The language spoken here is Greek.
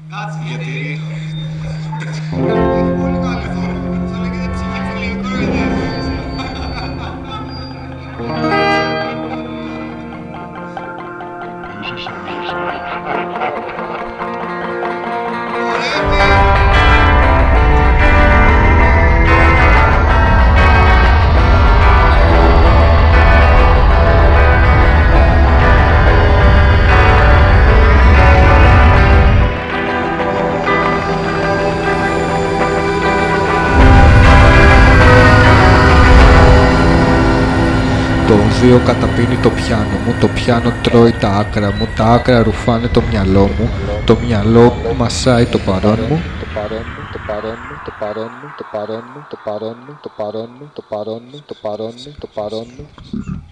Κάτσε γιατί. Έχει πολύ καλό αυτό. Θα λέγεται ψυχοφιλικό ενδιαφέρον. Το οδείο καταπίνει το πιάνο μου, το πιάνο τρώει τα άκρα μου, τα άκρα ρουφάνε το μυαλό μου, το μυαλό μασάει το παρόν μου. Το παρόν μου, το παρόν μου, το παρόν μου, το παρόν μου, το παρόν μου, το παρόν μου, το παρόν μου, το παρόν μου, το παρόν μου.